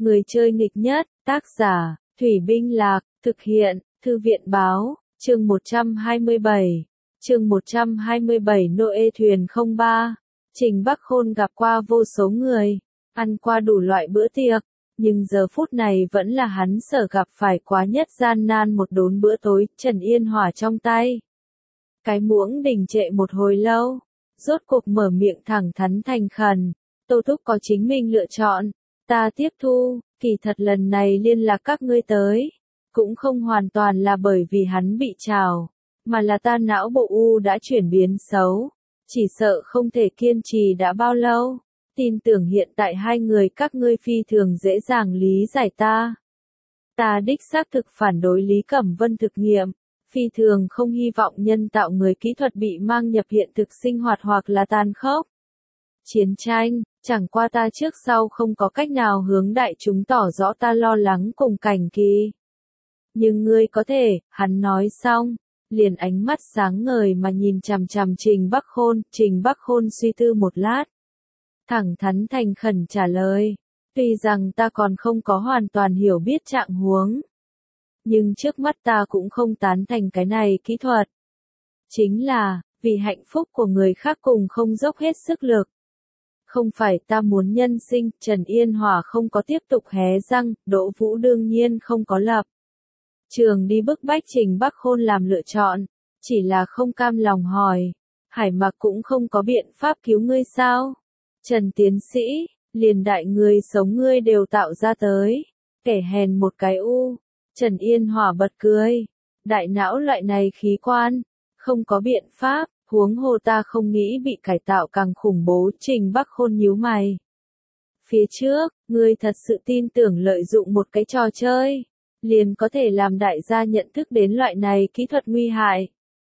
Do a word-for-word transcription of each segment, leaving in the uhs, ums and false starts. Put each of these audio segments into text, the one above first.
Người chơi nghịch nhất, tác giả, Thủy Binh Lạc, thực hiện, Thư viện Báo, chương một trăm hai mươi bảy. Chương một trăm hai mươi bảy Noe thuyền không ba. Trình Bắc Khôn gặp qua vô số người, ăn qua đủ loại bữa tiệc, nhưng giờ phút này vẫn là hắn sợ gặp phải quá nhất gian nan một đốn bữa tối, Trần Yên Hỏa trong tay. Cái muỗng đình trệ một hồi lâu, rốt cuộc mở miệng thẳng thắn thành khẩn, Tô Thúc có chính mình lựa chọn, ta tiếp thu, kỳ thật lần này liên lạc các ngươi tới, cũng không hoàn toàn là bởi vì hắn bị trào, mà là ta não bộ u đã chuyển biến xấu, chỉ sợ không thể kiên trì đã bao lâu, tin tưởng hiện tại hai người các ngươi phi thường dễ dàng lý giải ta. Ta đích xác thực phản đối Lý Cẩm Vân thực nghiệm, phi thường không hy vọng nhân tạo người kỹ thuật bị mang nhập hiện thực sinh hoạt hoặc là tàn khốc. Chiến tranh, chẳng qua ta trước sau không có cách nào hướng đại chúng tỏ rõ ta lo lắng cùng cảnh kỳ. Nhưng ngươi có thể, hắn nói xong, liền ánh mắt sáng ngời mà nhìn chằm chằm Trình Bắc Khôn, Trình Bắc Khôn suy tư một lát. Thẳng thắn thành khẩn trả lời, tuy rằng ta còn không có hoàn toàn hiểu biết trạng huống. Nhưng trước mắt ta cũng không tán thành cái này kỹ thuật. Chính là, vì hạnh phúc của người khác cùng không dốc hết sức lực. Không phải ta muốn nhân sinh, Trần Yên Hỏa không có tiếp tục hé răng, Đỗ Vũ đương nhiên không có lập trường đi bức bách Trình Bắc Khôn làm lựa chọn, chỉ là không cam lòng hỏi, Hải Mặc cũng không có biện pháp cứu ngươi sao? Trần tiến sĩ, liền đại người sống ngươi đều tạo ra tới, kẻ hèn một cái u. Trần Yên Hỏa bật cười, đại não loại này khí quan, không có biện pháp, huống hồ ta không nghĩ bị cải tạo càng khủng bố. Trình Bắc Khôn nhíu mày. Phía trước, ngươi thật sự tin tưởng lợi dụng một cái trò chơi, liền có thể làm đại gia nhận thức đến loại này kỹ thuật nguy hại.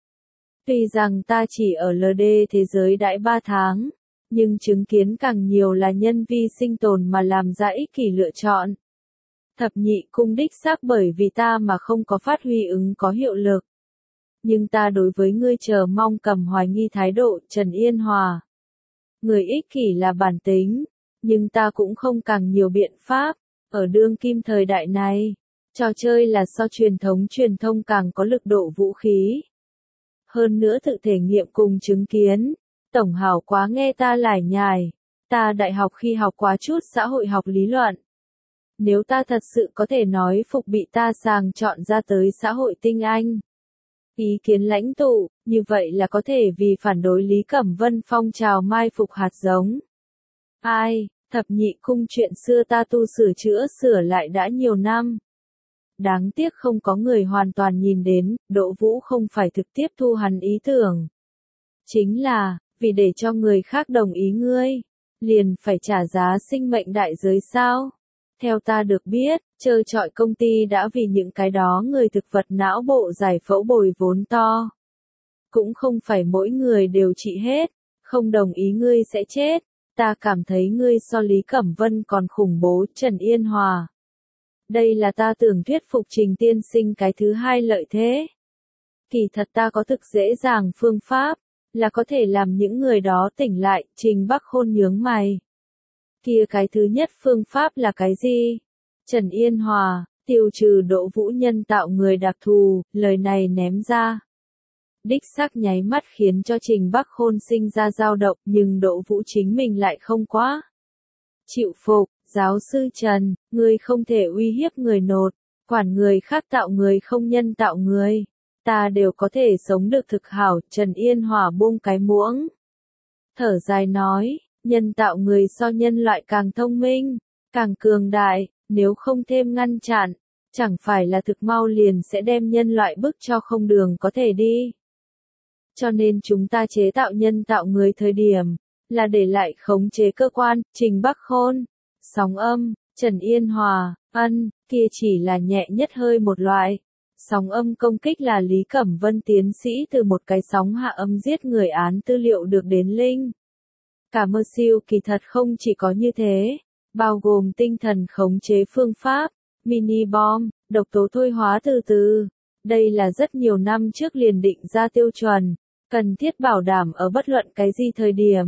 Tuy rằng ta chỉ ở lờ đê thế giới đãi ba tháng, nhưng chứng kiến càng nhiều là nhân vi sinh tồn mà làm ra ích kỷ lựa chọn. Thập nhị cung đích xác bởi vì ta mà không có phát huy ứng có hiệu lực. Nhưng ta đối với ngươi chờ mong cầm hoài nghi thái độ, Trần Yên Hòa. Người ích kỷ là bản tính, nhưng ta cũng không càng nhiều biện pháp, ở đương kim thời đại này, trò chơi là so truyền thống truyền thông càng có lực độ vũ khí. Hơn nữa tự thể nghiệm cùng chứng kiến, tổng hảo quá nghe ta lải nhải, ta đại học khi học quá chút xã hội học lý luận. Nếu ta thật sự có thể nói phục bị ta sàng chọn ra tới xã hội tinh anh. Ý kiến lãnh tụ, như vậy là có thể vì phản đối Lý Cẩm Vân phong trào mai phục hạt giống. Ai, thập nhị cung chuyện xưa ta tu sửa chữa sửa lại đã nhiều năm. Đáng tiếc không có người hoàn toàn nhìn đến, Đỗ Vũ không phải thực tiếp thu hắn ý tưởng. Chính là, vì để cho người khác đồng ý ngươi, liền phải trả giá sinh mệnh đại giới sao? Theo ta được biết, chơi trọi công ty đã vì những cái đó người thực vật não bộ giải phẫu bồi vốn to. Cũng không phải mỗi người đều trị hết, không đồng ý ngươi sẽ chết. Ta cảm thấy ngươi so Lý Cẩm Vân còn khủng bố, Trần Yên Hòa. Đây là ta tưởng thuyết phục Trình tiên sinh cái thứ hai lợi thế. Kỳ thật ta có thực dễ dàng phương pháp, là có thể làm những người đó tỉnh lại, Trình Bắc Khôn nhướng mày. Kia cái thứ nhất phương pháp là cái gì? Trần Yên Hòa, tiêu trừ Đỗ Vũ nhân tạo người đặc thù, lời này ném ra. Đích xác nháy mắt khiến cho Trình Bắc Khôn sinh ra dao động, nhưng Đỗ Vũ chính mình lại không quá chịu phục. Giáo sư Trần, ngươi không thể uy hiếp người nột, quản người khác tạo người không nhân tạo người. Ta đều có thể sống được thực hảo, Trần Yên Hòa buông cái muỗng. Thở dài nói, nhân tạo người so nhân loại càng thông minh, càng cường đại, nếu không thêm ngăn chặn, chẳng phải là thực mau liền sẽ đem nhân loại bức cho không đường có thể đi. Cho nên chúng ta chế tạo nhân tạo người thời điểm, là để lại khống chế cơ quan, Trình Bắc Khôn. Sóng âm, Trần Yên Hòa, ân, kia chỉ là nhẹ nhất hơi một loại. Sóng âm công kích là Lý Cẩm Vân tiến sĩ từ một cái sóng hạ âm giết người án tư liệu được đến linh. Cả mơ siêu kỳ thật không chỉ có như thế, bao gồm tinh thần khống chế phương pháp, mini bom, độc tố thôi hóa từ từ. Đây là rất nhiều năm trước liền định ra tiêu chuẩn, cần thiết bảo đảm ở bất luận cái gì thời điểm.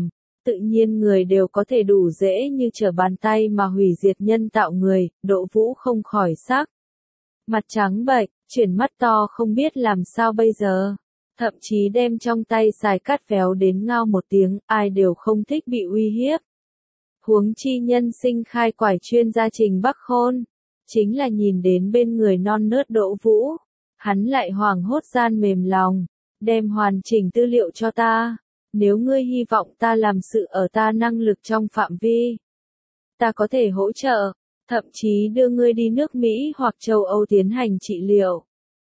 tự nhiên người đều có thể đủ dễ như trở bàn tay mà hủy diệt nhân tạo người, Đỗ Vũ không khỏi sắc. Mặt trắng bệch, chuyển mắt to không biết làm sao bây giờ. Thậm chí đem trong tay xài cát véo đến ngao một tiếng, ai đều không thích bị uy hiếp. Huống chi nhân sinh khai quải chuyên gia Trình Bắc Khôn, chính là nhìn đến bên người non nớt Đỗ Vũ, hắn lại hoảng hốt gian mềm lòng, đem hoàn chỉnh tư liệu cho ta, nếu ngươi hy vọng ta làm sự ở ta năng lực trong phạm vi, ta có thể hỗ trợ, thậm chí đưa ngươi đi nước Mỹ hoặc châu Âu tiến hành trị liệu.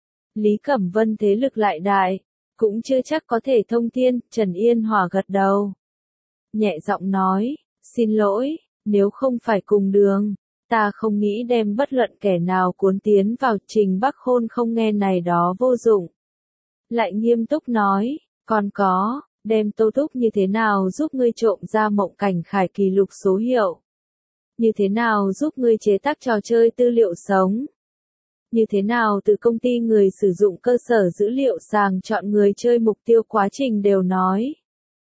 Lý Cẩm Vân thế lực lại đại, cũng chưa chắc có thể thông thiên, Trần Yên Hòa gật đầu. Nhẹ giọng nói, xin lỗi, nếu không phải cùng đường, ta không nghĩ đem bất luận kẻ nào cuốn tiến vào. Trình Bắc Khôn không nghe này đó vô dụng. Lại nghiêm túc nói, còn có, đem Tô Túc như thế nào giúp ngươi trộm ra Mộng Cảnh Khải kỷ lục số hiệu. Như thế nào giúp ngươi chế tác trò chơi tư liệu sống. Như thế nào từ công ty người sử dụng cơ sở dữ liệu sàng chọn người chơi mục tiêu quá trình đều nói.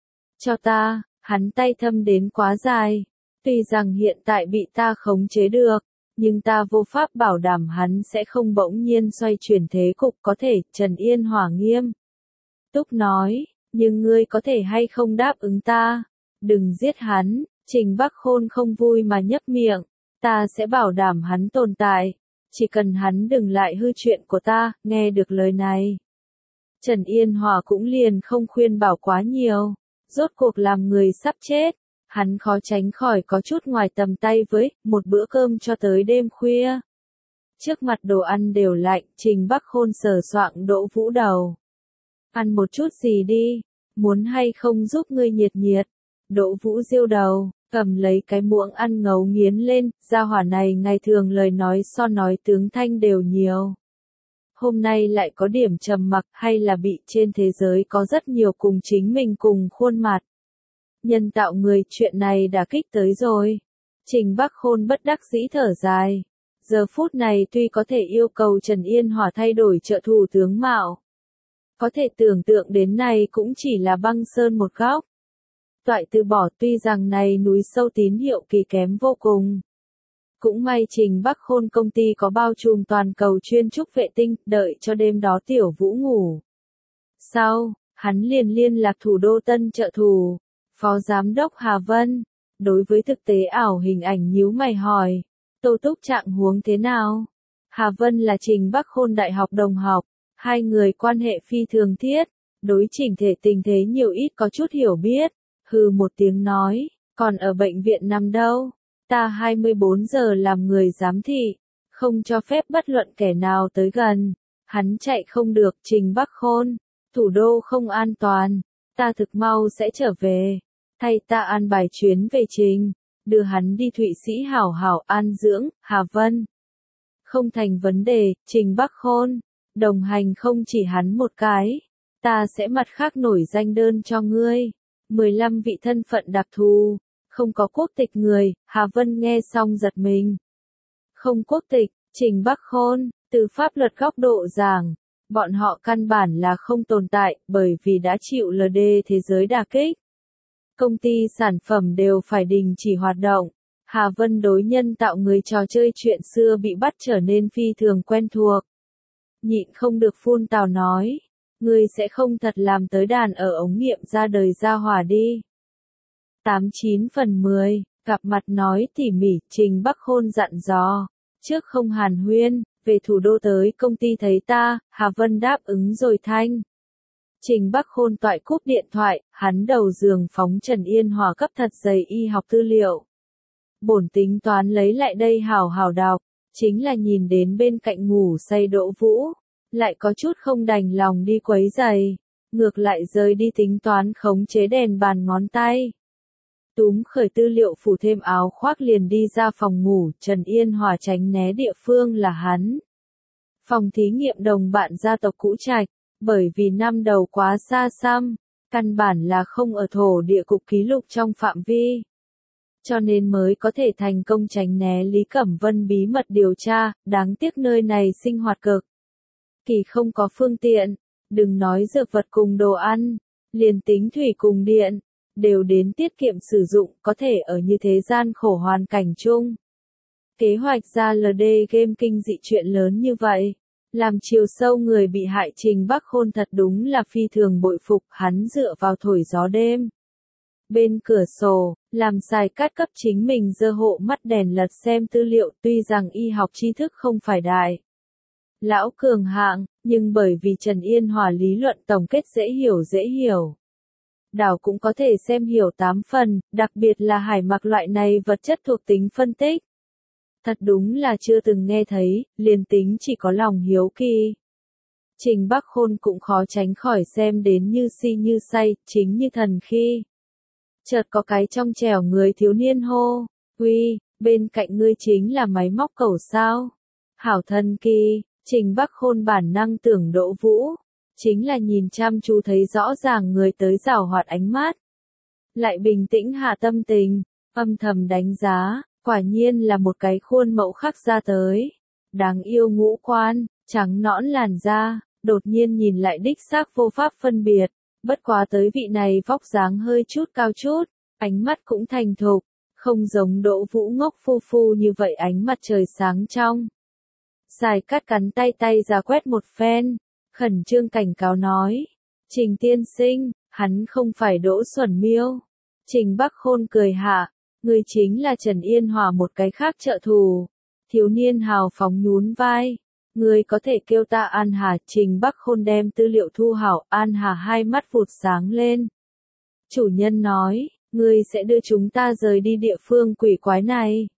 Cho ta, hắn tay thâm đến quá dài. Tuy rằng hiện tại bị ta khống chế được, nhưng ta vô pháp bảo đảm hắn sẽ không bỗng nhiên xoay chuyển thế cục có thể. Trần Yên Hòa nghiêm túc nói, nhưng ngươi có thể hay không đáp ứng ta, đừng giết hắn. Trình Bắc Khôn không vui mà nhấp miệng, ta sẽ bảo đảm hắn tồn tại, chỉ cần hắn đừng lại hư chuyện của ta. Nghe được lời này, Trần Yên Hòa cũng liền không khuyên bảo quá nhiều, rốt cuộc làm người sắp chết, hắn khó tránh khỏi có chút ngoài tầm tay với một bữa cơm cho tới đêm khuya. Trước mặt đồ ăn đều lạnh, Trình Bắc Khôn sờ soạng Đỗ Vũ đầu. Ăn một chút gì đi, muốn hay không giúp ngươi nhiệt nhiệt. Đỗ Vũ diêu đầu, cầm lấy cái muỗng ăn ngấu nghiến lên, gia hỏa này ngày thường lời nói so nói tướng thanh đều nhiều. Hôm nay lại có điểm trầm mặc, hay là bị trên thế giới có rất nhiều cùng chính mình cùng khuôn mặt. Nhân tạo người, chuyện này đã kích tới rồi. Trình Bắc Khôn bất đắc dĩ thở dài. Giờ phút này tuy có thể yêu cầu Trần Yên Hòa thay đổi trợ thủ tướng mạo, có thể tưởng tượng đến này cũng chỉ là băng sơn một góc. Toại từ bỏ, tuy rằng này núi sâu tín hiệu kỳ kém vô cùng. Cũng may Trình Bắc Khôn công ty có bao trùm toàn cầu chuyên trúc vệ tinh, đợi cho đêm đó Tiểu Vũ ngủ. Sau, hắn liền liên lạc thủ đô Tân trợ thủ, Phó Giám đốc Hà Vân, đối với thực tế ảo hình ảnh nhíu mày hỏi, Tô Túc trạng huống thế nào? Hà Vân là Trình Bắc Khôn đại học đồng học, hai người quan hệ phi thường thiết, đối chỉnh thể tình thế nhiều ít có chút hiểu biết, hừ một tiếng nói, còn ở bệnh viện nằm đâu? Ta hai mươi bốn giờ làm người giám thị, không cho phép bất luận kẻ nào tới gần, hắn chạy không được. Trình Bắc Khôn, thủ đô không an toàn, ta thực mau sẽ trở về, thay ta an bài chuyến về Trình, đưa hắn đi Thụy Sĩ hảo hảo an dưỡng. Hà Vân, không thành vấn đề. Trình Bắc Khôn, đồng hành không chỉ hắn một cái, ta sẽ mặt khác nổi danh đơn cho ngươi, mười lăm vị thân phận đặc thù, không có quốc tịch người. Hà Vân nghe xong giật mình. Không quốc tịch, Trình Bắc Khôn, từ pháp luật góc độ giảng, bọn họ căn bản là không tồn tại, bởi vì đã chịu lờ đê thế giới đả kích. Công ty sản phẩm đều phải đình chỉ hoạt động. Hà Vân đối nhân tạo người trò chơi chuyện xưa bị bắt trở nên phi thường quen thuộc. Nhịn không được phun tào nói, ngươi sẽ không thật làm tới đàn ở ống nghiệm ra đời ra hỏa đi. tám chín phần mười, gặp mặt nói tỉ mỉ. Trình Bắc Khôn dặn dò, trước không hàn huyên, về thủ đô tới công ty thấy ta. Hà Vân đáp ứng rồi thanh. Trình Bắc Khôn toại cúp điện thoại, hắn đầu giường phóng Trần Yên Hòa cấp thật dày y học tư liệu. Bổn tính toán lấy lại đây hảo hảo đọc, chính là nhìn đến bên cạnh ngủ say Đỗ Vũ, lại có chút không đành lòng đi quấy giày, ngược lại rời đi tính toán khống chế đèn bàn ngón tay. Túm khởi tư liệu phủ thêm áo khoác liền đi ra phòng ngủ. Trần Yên Hòa tránh né địa phương là hắn. Phòng thí nghiệm đồng bạn gia tộc Cũ Trạch, bởi vì năm đầu quá xa xăm, căn bản là không ở thổ địa cục ký lục trong phạm vi. Cho nên mới có thể thành công tránh né Lý Cẩm Vân bí mật điều tra, đáng tiếc nơi này sinh hoạt cực kỳ không có phương tiện, đừng nói dược vật cùng đồ ăn, liền tính thủy cùng điện, đều đến tiết kiệm sử dụng, có thể ở như thế gian khổ hoàn cảnh chung. Kế hoạch ra lờ đê game kinh dị chuyện lớn như vậy, làm chiều sâu người bị hại Trình Bắc Khôn thật đúng là phi thường bội phục, hắn dựa vào thổi gió đêm. Bên cửa sổ, làm xài cát cấp chính mình giơ hộ mắt đèn lật xem tư liệu, tuy rằng y học tri thức không phải đại lão cường hạng, nhưng bởi vì Trần Yên Hòa lý luận tổng kết dễ hiểu dễ hiểu. Đảo cũng có thể xem hiểu tám phần, đặc biệt là hải mặc loại này vật chất thuộc tính phân tích. Thật đúng là chưa từng nghe thấy, liền tính chỉ có lòng hiếu kỳ. Trình Bắc Khôn cũng khó tránh khỏi xem đến như si như say, chính như thần khi. Chợt có cái trong trẻo người thiếu niên hô, uy, bên cạnh ngươi chính là máy móc cẩu sao. Hảo thần kỳ, Trình Bắc Khôn bản năng tưởng Đỗ Vũ, chính là nhìn chăm chú thấy rõ ràng người tới giảo hoạt ánh mắt. Lại bình tĩnh hạ tâm tình, âm thầm đánh giá, quả nhiên là một cái khuôn mẫu khắc ra tới. Đáng yêu ngũ quan, trắng nõn làn da, đột nhiên nhìn lại đích xác vô pháp phân biệt. Bất quá tới vị này vóc dáng hơi chút cao chút, ánh mắt cũng thành thục, không giống Đỗ Vũ ngốc phu phu như vậy ánh mặt trời sáng trong. Xài cát cắn tay tay ra quét một phen, khẩn trương cảnh cáo nói, Trình tiên sinh, hắn không phải Đỗ Xuẩn Miêu. Trình Bắc Khôn cười hạ, người chính là Trần Yên Hòa một cái khác trợ thù. Thiếu niên hào phóng nhún vai. Người có thể kêu ta An Hà. Trình Bắc Khôn đem tư liệu thu hảo, An Hà hai mắt vụt sáng lên. Chủ nhân nói, ngươi sẽ đưa chúng ta rời đi địa phương quỷ quái này.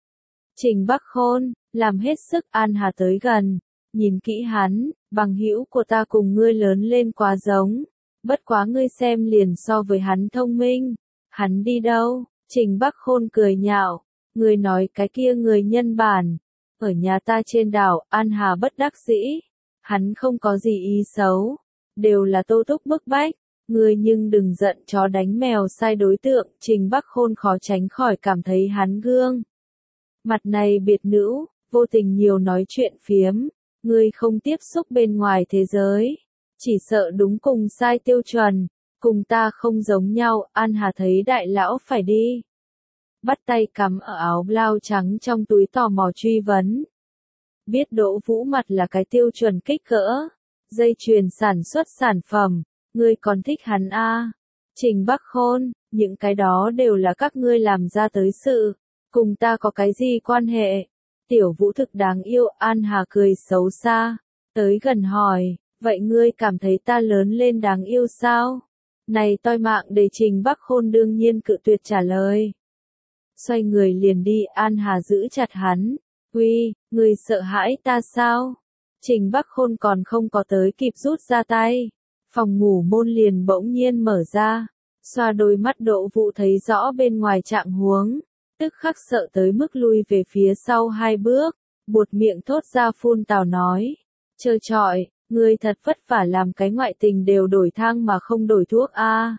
Trình Bắc Khôn, làm hết sức. An Hà tới gần, nhìn kỹ hắn, bằng hữu của ta cùng ngươi lớn lên quá giống. Bất quá ngươi xem liền so với hắn thông minh. Hắn đi đâu? Trình Bắc Khôn cười nhạo, ngươi nói cái kia người nhân bản. Ở nhà ta trên đảo, An Hà bất đắc dĩ. Hắn không có gì ý xấu. Đều là Tô Túc bức bách. Ngươi nhưng đừng giận chó đánh mèo sai đối tượng. Trình Bắc Khôn khó tránh khỏi cảm thấy hắn gương. Mặt này biệt nữ, vô tình nhiều nói chuyện phiếm. Ngươi không tiếp xúc bên ngoài thế giới. Chỉ sợ đúng cùng sai tiêu chuẩn. Cùng ta không giống nhau. An Hà thấy đại lão phải đi. Bắt tay cắm ở áo blau trắng trong túi tò mò truy vấn. Biết Đỗ Vũ mặt là cái tiêu chuẩn kích cỡ. Dây chuyền sản xuất sản phẩm. Ngươi còn thích hắn a? À? Trình Bắc Khôn, những cái đó đều là các ngươi làm ra tới sự. Cùng ta có cái gì quan hệ? Tiểu Vũ thực đáng yêu. An Hà cười xấu xa. Tới gần hỏi, vậy ngươi cảm thấy ta lớn lên đáng yêu sao? Này toi mạng để Trình Bắc Khôn đương nhiên cự tuyệt trả lời. Xoay người liền đi. An Hà giữ chặt hắn. Uy, người sợ hãi ta sao? Trình Bắc Khôn còn không có tới kịp rút ra tay. Phòng ngủ môn liền bỗng nhiên mở ra. Xoa đôi mắt Đỗ Vũ thấy rõ bên ngoài trạng huống. Tức khắc sợ tới mức lui về phía sau hai bước. Buột miệng thốt ra phun tào nói. Trơ trọi, ngươi thật vất vả làm cái ngoại tình đều đổi thang mà không đổi thuốc a. À.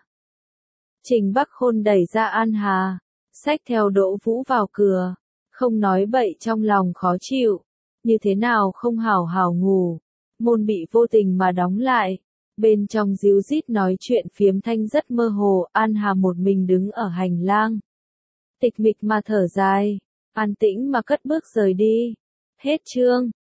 Trình Bắc Khôn đẩy ra An Hà. Xách theo Đỗ Vũ vào cửa, không nói bậy trong lòng khó chịu, như thế nào không hảo hảo ngủ, môn bị vô tình mà đóng lại, bên trong díu dít nói chuyện phiếm thanh rất mơ hồ. An Hà một mình đứng ở hành lang, tịch mịch mà thở dài, an tĩnh mà cất bước rời đi. Hết chương.